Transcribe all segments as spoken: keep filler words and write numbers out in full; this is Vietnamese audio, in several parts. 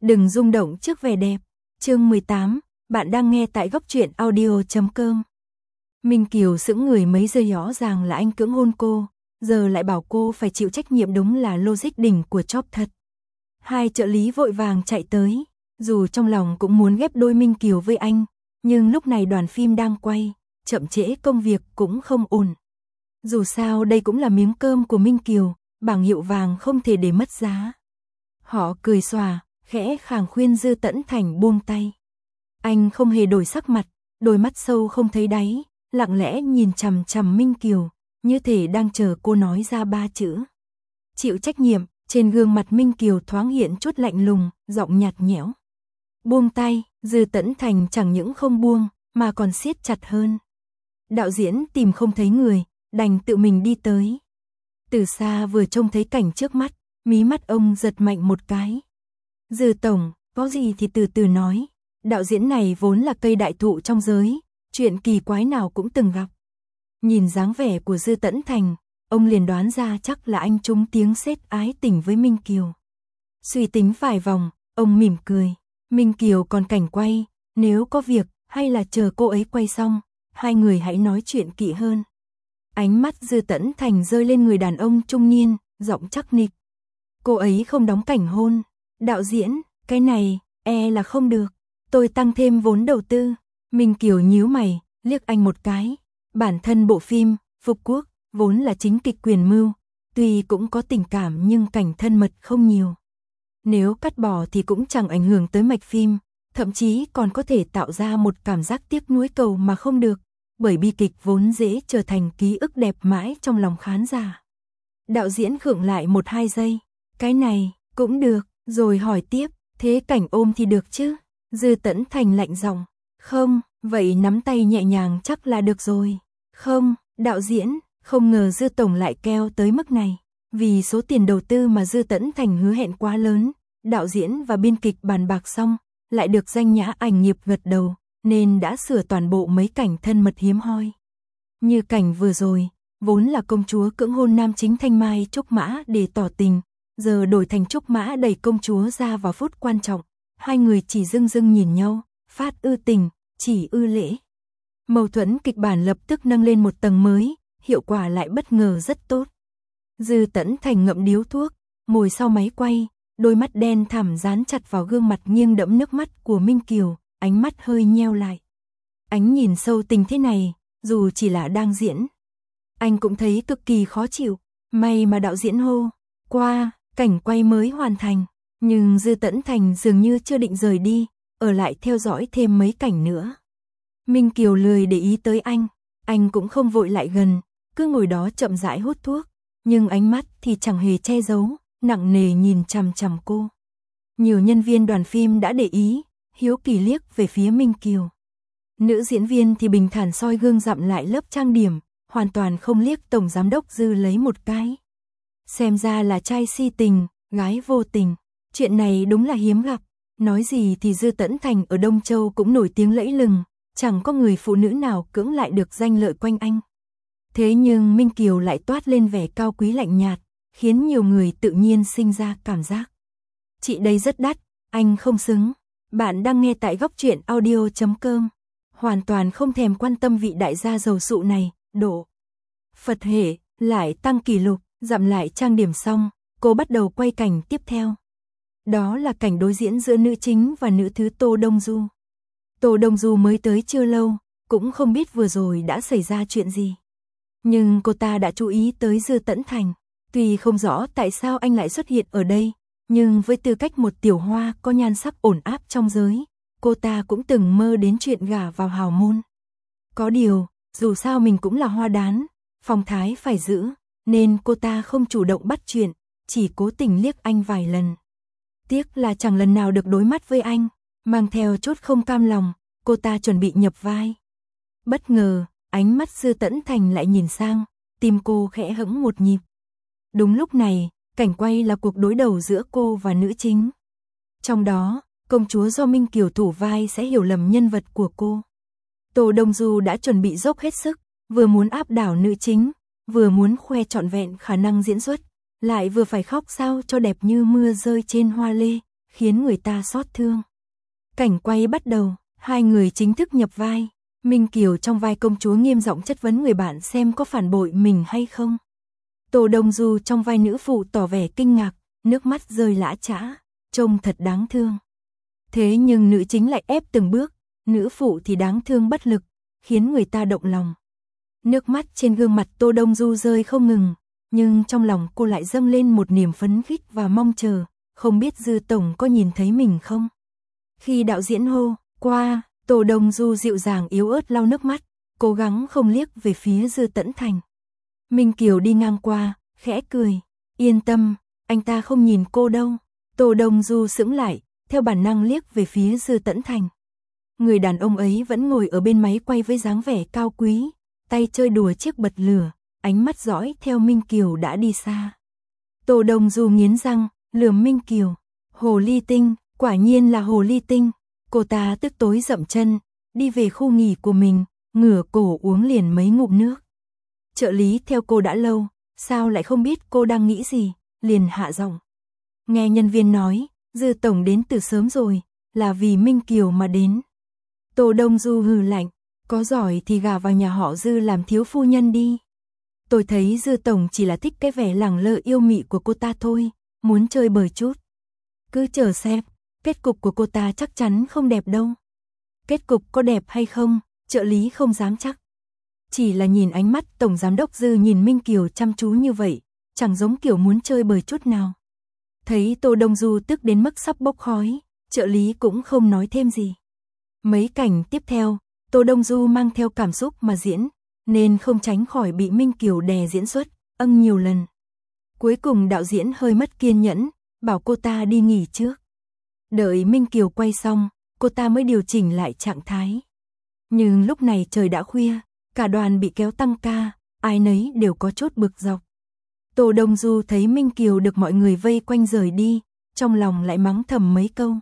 Đừng rung động trước vẻ đẹp. Chương mười tám, bạn đang nghe tại góc truyện audio chấm com. Minh Kiều sững người mấy giây, rõ ràng là anh cưỡng hôn cô, giờ lại bảo cô phải chịu trách nhiệm, đúng là logic đỉnh của chóp thật. Hai trợ lý vội vàng chạy tới, dù trong lòng cũng muốn ghép đôi Minh Kiều với anh, nhưng lúc này đoàn phim đang quay, chậm trễ công việc cũng không ổn. Dù sao đây cũng là miếng cơm của Minh Kiều, bảng hiệu vàng không thể để mất giá. Họ cười xòa, khẽ khàng khuyên Dư Tẫn Thành buông tay. Anh không hề đổi sắc mặt, đôi mắt sâu không thấy đáy, lặng lẽ nhìn chằm chằm Minh Kiều, như thể đang chờ cô nói ra ba chữ. Chịu trách nhiệm. Trên gương mặt Minh Kiều thoáng hiện chút lạnh lùng, giọng nhạt nhẽo. Buông tay. Dư Tẫn Thành chẳng những không buông, mà còn siết chặt hơn. Đạo diễn tìm không thấy người, đành tự mình đi tới. Từ xa vừa trông thấy cảnh trước mắt, mí mắt ông giật mạnh một cái. Dư tổng, có gì thì từ từ nói. Đạo diễn này vốn là cây đại thụ trong giới, chuyện kỳ quái nào cũng từng gặp. Nhìn dáng vẻ của Dư Tẫn Thành, ông liền đoán ra chắc là anh trúng tiếng sét ái tình với Minh Kiều. Suy tính vài vòng, ông mỉm cười. Minh Kiều còn cảnh quay, nếu có việc, hay là chờ cô ấy quay xong, hai người hãy nói chuyện kỹ hơn. Ánh mắt Dư Tẫn Thành rơi lên người đàn ông trung niên, giọng chắc nịch. Cô ấy không đóng cảnh hôn. Đạo diễn, cái này, e là không được. Tôi tăng thêm vốn đầu tư. Minh Kiều nhíu mày, liếc anh một cái. Bản thân bộ phim, Phục Quốc, vốn là chính kịch quyền mưu, tuy cũng có tình cảm nhưng cảnh thân mật không nhiều. Nếu cắt bỏ thì cũng chẳng ảnh hưởng tới mạch phim, thậm chí còn có thể tạo ra một cảm giác tiếc nuối cầu mà không được, bởi bi kịch vốn dễ trở thành ký ức đẹp mãi trong lòng khán giả. Đạo diễn khựng lại một hai giây, cái này, cũng được, rồi hỏi tiếp, thế cảnh ôm thì được chứ? Dư Tẫn Thành lạnh giọng, không, vậy nắm tay nhẹ nhàng chắc là được rồi. Không, đạo diễn, không ngờ Dư tổng lại keo tới mức này. Vì số tiền đầu tư mà Dư Tẫn Thành hứa hẹn quá lớn, đạo diễn và biên kịch bàn bạc xong, lại được danh nhã ảnh nghiệp gật đầu, nên đã sửa toàn bộ mấy cảnh thân mật hiếm hoi. Như cảnh vừa rồi, vốn là công chúa cưỡng hôn nam chính Thanh Mai Trúc Mã để tỏ tình, giờ đổi thành Trúc Mã đẩy công chúa ra vào phút quan trọng, hai người chỉ dưng dưng nhìn nhau, phát ư tình, chỉ ư lễ. Mâu thuẫn kịch bản lập tức nâng lên một tầng mới, hiệu quả lại bất ngờ rất tốt. Dư Tẫn Thành ngậm điếu thuốc, ngồi sau máy quay, đôi mắt đen thẳm dán chặt vào gương mặt nghiêng đẫm nước mắt của Minh Kiều, ánh mắt hơi nheo lại. Ánh nhìn sâu tình thế này, dù chỉ là đang diễn, anh cũng thấy cực kỳ khó chịu. May mà đạo diễn hô qua, cảnh quay mới hoàn thành, nhưng Dư Tẫn Thành dường như chưa định rời đi, ở lại theo dõi thêm mấy cảnh nữa. Minh Kiều lười để ý tới anh, anh cũng không vội lại gần, cứ ngồi đó chậm rãi hút thuốc, nhưng ánh mắt thì chẳng hề che giấu, nặng nề nhìn chằm chằm cô. Nhiều nhân viên đoàn phim đã để ý, hiếu kỳ liếc về phía Minh Kiều. Nữ diễn viên thì bình thản soi gương dặm lại lớp trang điểm, hoàn toàn không liếc tổng giám đốc Dư lấy một cái. Xem ra là trai si tình, gái vô tình, chuyện này đúng là hiếm gặp. Nói gì thì Dư Tẫn Thành ở Đông Châu cũng nổi tiếng lẫy lừng, chẳng có người phụ nữ nào cưỡng lại được danh lợi quanh anh. Thế nhưng Minh Kiều lại toát lên vẻ cao quý lạnh nhạt, khiến nhiều người tự nhiên sinh ra cảm giác. Chị đây rất đắt, anh không xứng. Bạn đang nghe tại góc truyện audio chấm com. Hoàn toàn không thèm quan tâm vị đại gia giàu sụ này, độ. Phật hệ, lại tăng kỷ lục, dặm lại trang điểm xong, cô bắt đầu quay cảnh tiếp theo. Đó là cảnh đối diễn giữa nữ chính và nữ thứ Tô Đông Du. Tô Đông Du mới tới chưa lâu, cũng không biết vừa rồi đã xảy ra chuyện gì. Nhưng cô ta đã chú ý tới Dư Tẫn Thành, tuy không rõ tại sao anh lại xuất hiện ở đây, nhưng với tư cách một tiểu hoa có nhan sắc ổn áp trong giới, cô ta cũng từng mơ đến chuyện gả vào hào môn. Có điều, dù sao mình cũng là hoa đán, phong thái phải giữ, nên cô ta không chủ động bắt chuyện, chỉ cố tình liếc anh vài lần. Tiếc là chẳng lần nào được đối mắt với anh, mang theo chút không cam lòng, cô ta chuẩn bị nhập vai. Bất ngờ, ánh mắt Dư Tẫn Thành lại nhìn sang, tim cô khẽ hững một nhịp. Đúng lúc này, cảnh quay là cuộc đối đầu giữa cô và nữ chính. Trong đó, công chúa do Minh Kiều thủ vai sẽ hiểu lầm nhân vật của cô. Tô Đông Du đã chuẩn bị dốc hết sức, vừa muốn áp đảo nữ chính, vừa muốn khoe trọn vẹn khả năng diễn xuất, lại vừa phải khóc sao cho đẹp như mưa rơi trên hoa lê, khiến người ta xót thương. Cảnh quay bắt đầu, hai người chính thức nhập vai. Minh Kiều trong vai công chúa nghiêm giọng chất vấn người bạn xem có phản bội mình hay không. Tô Đông Du trong vai nữ phụ tỏ vẻ kinh ngạc, nước mắt rơi lã chã, trông thật đáng thương. Thế nhưng nữ chính lại ép từng bước, nữ phụ thì đáng thương bất lực, khiến người ta động lòng. Nước mắt trên gương mặt Tô Đông Du rơi không ngừng, nhưng trong lòng cô lại dâng lên một niềm phấn khích và mong chờ, không biết Dư tổng có nhìn thấy mình không. Khi đạo diễn hô qua, Tô Đông Du dịu dàng yếu ớt lau nước mắt, cố gắng không liếc về phía Dư Tẫn Thành. Minh Kiều đi ngang qua, khẽ cười, yên tâm, anh ta không nhìn cô đâu. Tô Đông Du sững lại, theo bản năng liếc về phía Dư Tẫn Thành. Người đàn ông ấy vẫn ngồi ở bên máy quay với dáng vẻ cao quý, tay chơi đùa chiếc bật lửa, ánh mắt dõi theo Minh Kiều đã đi xa. Tô Đông Du nghiến răng, lườm Minh Kiều, hồ ly tinh, quả nhiên là hồ ly tinh. Cô ta tức tối dậm chân, đi về khu nghỉ của mình, ngửa cổ uống liền mấy ngụm nước. Trợ lý theo cô đã lâu, sao lại không biết cô đang nghĩ gì, liền hạ giọng. Nghe nhân viên nói, Dư tổng đến từ sớm rồi, là vì Minh Kiều mà đến. Tô Đông Du hừ lạnh, có giỏi thì gả vào nhà họ Dư làm thiếu phu nhân đi. Tôi thấy Dư tổng chỉ là thích cái vẻ lẳng lơ yêu mị của cô ta thôi, muốn chơi bời chút. Cứ chờ xem, kết cục của cô ta chắc chắn không đẹp đâu. Kết cục có đẹp hay không, trợ lý không dám chắc. Chỉ là nhìn ánh mắt tổng giám đốc Dư nhìn Minh Kiều chăm chú như vậy, chẳng giống kiểu muốn chơi bời chút nào. Thấy Tô Đông Du tức đến mức sắp bốc khói, trợ lý cũng không nói thêm gì. Mấy cảnh tiếp theo, Tô Đông Du mang theo cảm xúc mà diễn, nên không tránh khỏi bị Minh Kiều đè diễn xuất, âng nhiều lần. Cuối cùng đạo diễn hơi mất kiên nhẫn, bảo cô ta đi nghỉ trước. Đợi Minh Kiều quay xong, cô ta mới điều chỉnh lại trạng thái. Nhưng lúc này trời đã khuya, cả đoàn bị kéo tăng ca, ai nấy đều có chút bực dọc. Tô Đông Du thấy Minh Kiều được mọi người vây quanh rời đi, trong lòng lại mắng thầm mấy câu.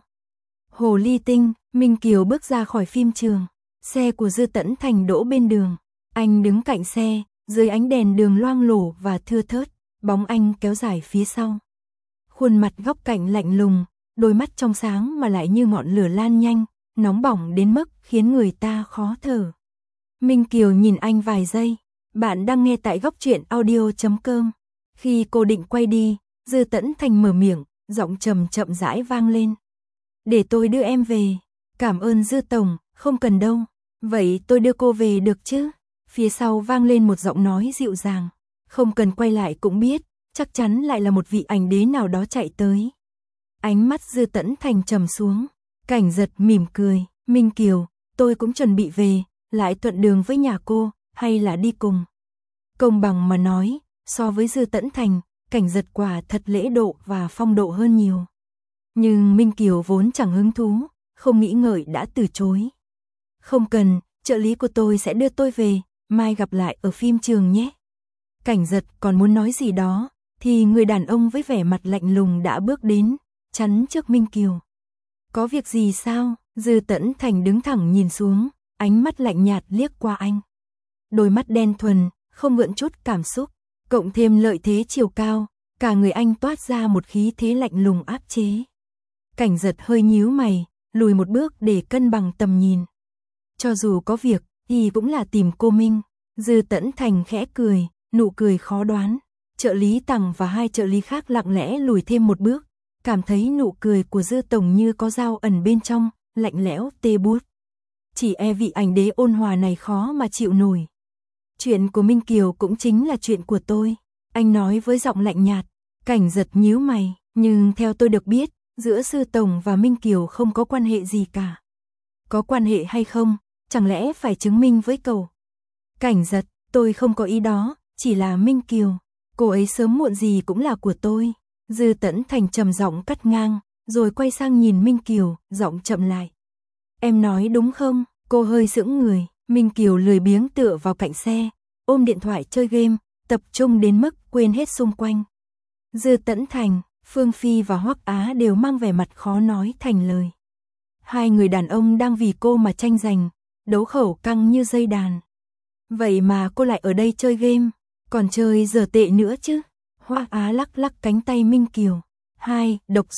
Hồ ly tinh, Minh Kiều bước ra khỏi phim trường, xe của Dư Tẫn Thành đỗ bên đường. Anh đứng cạnh xe, dưới ánh đèn đường loang lổ và thưa thớt, bóng anh kéo dài phía sau. Khuôn mặt góc cạnh lạnh lùng, đôi mắt trong sáng mà lại như ngọn lửa lan nhanh, nóng bỏng đến mức khiến người ta khó thở. Minh Kiều nhìn anh vài giây, bạn đang nghe tại góc truyện audio chấm com. Khi cô định quay đi, Dư Tẫn Thành mở miệng, giọng trầm chậm rãi vang lên. Để tôi đưa em về. Cảm ơn Dư tổng, không cần đâu. Vậy tôi đưa cô về được chứ? Phía sau vang lên một giọng nói dịu dàng. Không cần quay lại cũng biết, chắc chắn lại là một vị ảnh đế nào đó chạy tới. Ánh mắt Dư Tẫn Thành trầm xuống, Cảnh Giật mỉm cười, Minh Kiều, tôi cũng chuẩn bị về, lại thuận đường với nhà cô, hay là đi cùng? Công bằng mà nói, so với Dư Tẫn Thành, Cảnh Giật quả thật lễ độ và phong độ hơn nhiều. Nhưng Minh Kiều vốn chẳng hứng thú, không nghĩ ngợi đã từ chối. Không cần, trợ lý của tôi sẽ đưa tôi về, mai gặp lại ở phim trường nhé. Cảnh Giật còn muốn nói gì đó, thì người đàn ông với vẻ mặt lạnh lùng đã bước đến, chắn trước Minh Kiều. Có việc gì sao? Dư Tẫn Thành đứng thẳng nhìn xuống, ánh mắt lạnh nhạt liếc qua anh. Đôi mắt đen thuần, không gợn chút cảm xúc, cộng thêm lợi thế chiều cao, cả người anh toát ra một khí thế lạnh lùng áp chế. Cảnh Giật hơi nhíu mày, lùi một bước để cân bằng tầm nhìn. Cho dù có việc, thì cũng là tìm cô Minh. Dư Tẫn Thành khẽ cười, nụ cười khó đoán. Trợ lý Tằng và hai trợ lý khác lặng lẽ lùi thêm một bước, cảm thấy nụ cười của Dư tổng như có dao ẩn bên trong, lạnh lẽo tê buốt. Chỉ e vị ảnh đế ôn hòa này khó mà chịu nổi. Chuyện của Minh Kiều cũng chính là chuyện của tôi, anh nói với giọng lạnh nhạt. Cảnh Giật nhíu mày, nhưng theo tôi được biết, giữa Dư tổng và Minh Kiều không có quan hệ gì cả. Có quan hệ hay không, chẳng lẽ phải chứng minh với cậu? Cảnh Giật, tôi không có ý đó, chỉ là Minh Kiều, cô ấy sớm muộn gì cũng là của tôi. Dư Tẫn Thành trầm giọng cắt ngang, rồi quay sang nhìn Minh Kiều, giọng chậm lại. Em nói đúng không? Cô hơi sững người, Minh Kiều lười biếng tựa vào cạnh xe, ôm điện thoại chơi game, tập trung đến mức quên hết xung quanh. Dư Tẫn Thành, Phương Phi và Hoắc Á đều mang vẻ mặt khó nói thành lời. Hai người đàn ông đang vì cô mà tranh giành, đấu khẩu căng như dây đàn. Vậy mà cô lại ở đây chơi game, còn chơi dở tệ nữa chứ? Hoắc Á lắc lắc cánh tay Minh Kiều. Hai, Độc Duy,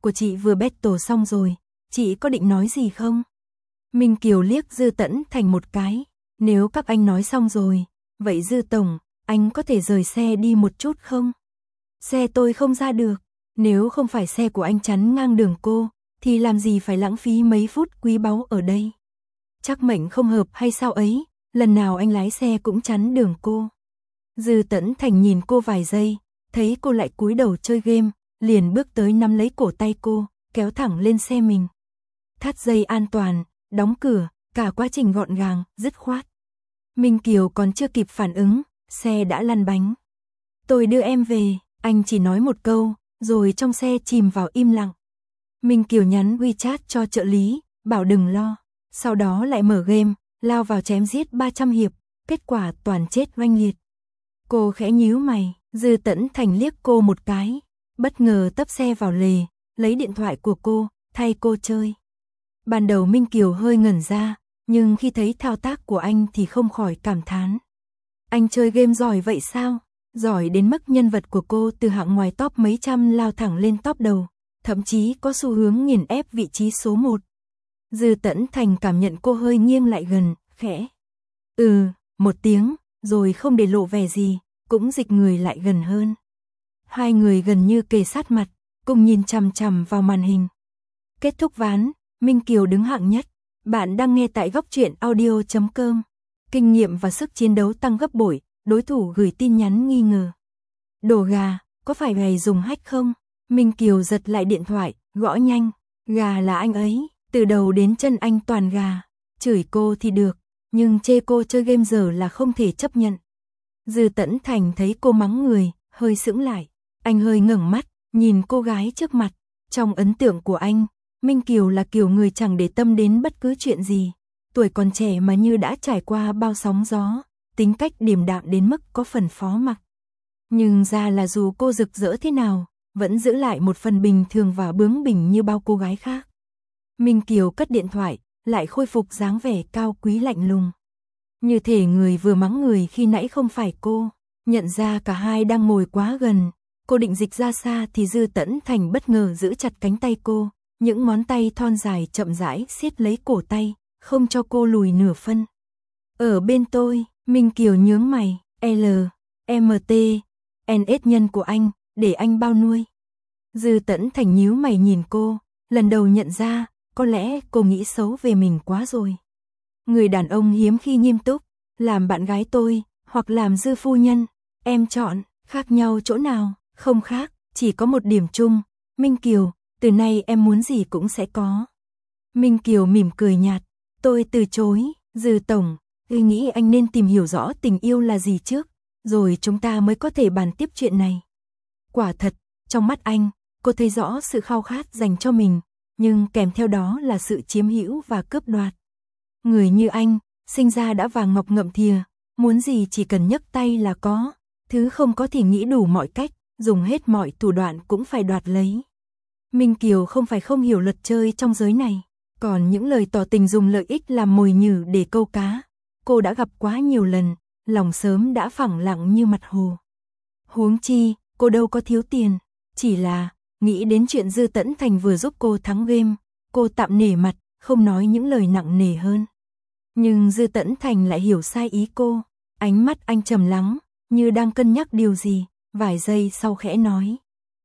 của chị vừa battle xong rồi, chị có định nói gì không? Minh Kiều liếc Dư Tẫn Thành một cái, nếu các anh nói xong rồi, vậy Dư Tổng, anh có thể rời xe đi một chút không? Xe tôi không ra được, nếu không phải xe của anh chắn ngang đường cô, thì làm gì phải lãng phí mấy phút quý báu ở đây? Chắc mệnh không hợp hay sao ấy, lần nào anh lái xe cũng chắn đường cô. Dư Tẫn Thành nhìn cô vài giây, thấy cô lại cúi đầu chơi game, liền bước tới nắm lấy cổ tay cô, kéo thẳng lên xe mình. Thắt dây an toàn, đóng cửa, cả quá trình gọn gàng, dứt khoát. Minh Kiều còn chưa kịp phản ứng, xe đã lăn bánh. Tôi đưa em về, anh chỉ nói một câu, rồi trong xe chìm vào im lặng. Minh Kiều nhắn WeChat cho trợ lý, bảo đừng lo. Sau đó lại mở game, lao vào chém giết ba trăm hiệp, kết quả toàn chết oanh liệt. Cô khẽ nhíu mày, Dư Tẫn Thành liếc cô một cái, bất ngờ tấp xe vào lề, lấy điện thoại của cô, thay cô chơi. Ban đầu Minh Kiều hơi ngẩn ra, nhưng khi thấy thao tác của anh thì không khỏi cảm thán. Anh chơi game giỏi vậy sao? Giỏi đến mức nhân vật của cô từ hạng ngoài top mấy trăm lao thẳng lên top đầu, thậm chí có xu hướng nghiền ép vị trí số một. Dư Tẫn Thành cảm nhận cô hơi nghiêng lại gần, khẽ. Ừ, một tiếng, rồi không để lộ vẻ gì, cũng dịch người lại gần hơn. Hai người gần như kề sát mặt, cùng nhìn chằm chằm vào màn hình. Kết thúc ván, Minh Kiều đứng hạng nhất. Bạn đang nghe tại góc truyện audio chấm com. Kinh nghiệm và sức chiến đấu tăng gấp bội, đối thủ gửi tin nhắn nghi ngờ. Đồ gà, có phải gầy dùng hack không? Minh Kiều giật lại điện thoại, gõ nhanh. Gà là anh ấy, từ đầu đến chân anh toàn gà. Chửi cô thì được, nhưng chê cô chơi game giờ là không thể chấp nhận. Dư Tẫn Thành thấy cô mắng người, hơi sững lại. Anh hơi ngẩng mắt, nhìn cô gái trước mặt. Trong ấn tượng của anh, Minh Kiều là kiểu người chẳng để tâm đến bất cứ chuyện gì. Tuổi còn trẻ mà như đã trải qua bao sóng gió, tính cách điềm đạm đến mức có phần phó mặc. Nhưng ra là dù cô rực rỡ thế nào, vẫn giữ lại một phần bình thường và bướng bỉnh như bao cô gái khác. Minh Kiều cất điện thoại, lại khôi phục dáng vẻ cao quý lạnh lùng. Như thể người vừa mắng người khi nãy không phải cô. Nhận ra cả hai đang ngồi quá gần, cô định dịch ra xa thì Dư Tẫn Thành bất ngờ giữ chặt cánh tay cô. Những ngón tay thon dài chậm rãi siết lấy cổ tay, không cho cô lùi nửa phân. Ở bên tôi, Minh Kiều nhướng mày, L, M T, N S nhân của anh, để anh bao nuôi. Dư Tẫn Thành nhíu mày nhìn cô, lần đầu nhận ra, có lẽ cô nghĩ xấu về mình quá rồi. Người đàn ông hiếm khi nghiêm túc, làm bạn gái tôi, hoặc làm Dư phu nhân, em chọn, khác nhau chỗ nào, không khác, chỉ có một điểm chung, Minh Kiều. Từ nay em muốn gì cũng sẽ có. Minh Kiều mỉm cười nhạt. Tôi từ chối. Dư Tổng, tôi nghĩ anh nên tìm hiểu rõ tình yêu là gì trước, rồi chúng ta mới có thể bàn tiếp chuyện này. Quả thật, trong mắt anh, cô thấy rõ sự khao khát dành cho mình, nhưng kèm theo đó là sự chiếm hữu và cướp đoạt. Người như anh, sinh ra đã vàng ngọc ngậm thìa, muốn gì chỉ cần nhấc tay là có, thứ không có thì nghĩ đủ mọi cách, dùng hết mọi thủ đoạn cũng phải đoạt lấy. Minh Kiều không phải không hiểu luật chơi trong giới này, còn những lời tỏ tình dùng lợi ích làm mồi nhử để câu cá, cô đã gặp quá nhiều lần, lòng sớm đã phẳng lặng như mặt hồ. Huống chi, cô đâu có thiếu tiền, chỉ là, nghĩ đến chuyện Dư Tẫn Thành vừa giúp cô thắng game, cô tạm nể mặt, không nói những lời nặng nề hơn. Nhưng Dư Tẫn Thành lại hiểu sai ý cô, ánh mắt anh trầm lắng, như đang cân nhắc điều gì, vài giây sau khẽ nói.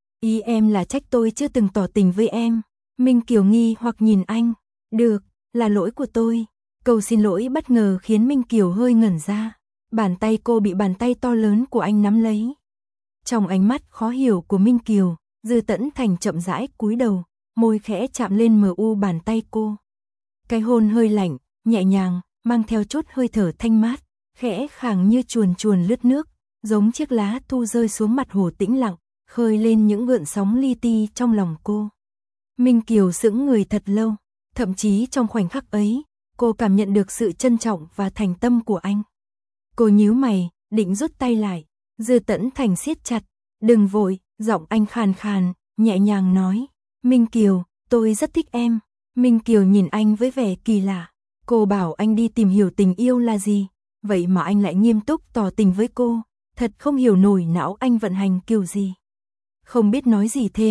Ý em là trách tôi chưa từng tỏ tình với em. Minh Kiều nghi hoặc nhìn anh. Được, là lỗi của tôi. Câu xin lỗi bất ngờ khiến Minh Kiều hơi ngẩn ra. Bàn tay cô bị bàn tay to lớn của anh nắm lấy. Trong ánh mắt khó hiểu của Minh Kiều, Dư Tẫn Thành chậm rãi cúi đầu, môi khẽ chạm lên mờ u bàn tay cô. Cái hôn hơi lạnh, nhẹ nhàng, mang theo chút hơi thở thanh mát, khẽ khàng như chuồn chuồn lướt nước, giống chiếc lá thu rơi xuống mặt hồ tĩnh lặng, khơi lên những gợn sóng li ti trong lòng cô. Minh Kiều sững người thật lâu, thậm chí trong khoảnh khắc ấy, cô cảm nhận được sự trân trọng và thành tâm của anh. Cô nhíu mày, định rút tay lại, Dư Tẫn Thành siết chặt, đừng vội, giọng anh khàn khàn, nhẹ nhàng nói, Minh Kiều, tôi rất thích em. Minh Kiều nhìn anh với vẻ kỳ lạ, cô bảo anh đi tìm hiểu tình yêu là gì, vậy mà anh lại nghiêm túc tỏ tình với cô, thật không hiểu nổi não anh vận hành kiểu gì. Không biết nói gì thêm,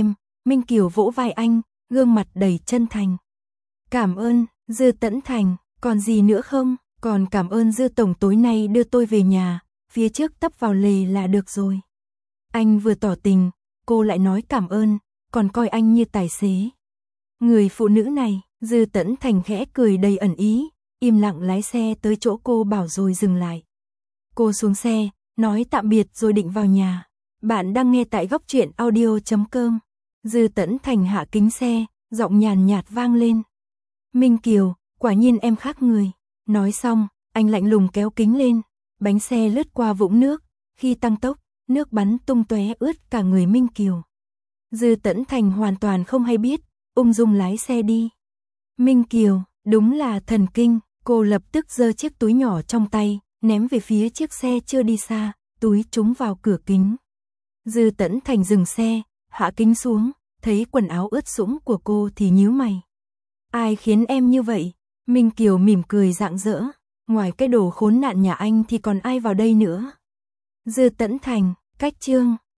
Minh Kiều vỗ vai anh, gương mặt đầy chân thành. Cảm ơn, Dư Tẫn Thành, còn gì nữa không? Còn cảm ơn Dư tổng tối nay đưa tôi về nhà, phía trước tấp vào lề là được rồi. Anh vừa tỏ tình, cô lại nói cảm ơn, còn coi anh như tài xế. Người phụ nữ này, Dư Tẫn Thành khẽ cười đầy ẩn ý, im lặng lái xe tới chỗ cô bảo rồi dừng lại. Cô xuống xe, nói tạm biệt rồi định vào nhà. Bạn đang nghe tại góc truyện audio chấm com. Dư Tẫn Thành hạ kính xe, giọng nhàn nhạt vang lên. Minh Kiều, quả nhiên em khác người. Nói xong, anh lạnh lùng kéo kính lên, bánh xe lướt qua vũng nước, khi tăng tốc, nước bắn tung tóe ướt cả người Minh Kiều. Dư Tẫn Thành hoàn toàn không hay biết, ung dung lái xe đi. Minh Kiều, đúng là thần kinh, cô lập tức giơ chiếc túi nhỏ trong tay, ném về phía chiếc xe chưa đi xa, túi trúng vào cửa kính. Dư Tẫn Thành dừng xe, hạ kính xuống, thấy quần áo ướt sũng của cô thì nhíu mày. Ai khiến em như vậy? Minh Kiều mỉm cười rạng rỡ, ngoài cái đồ khốn nạn nhà anh thì còn ai vào đây nữa? Dư Tẫn Thành, cách chương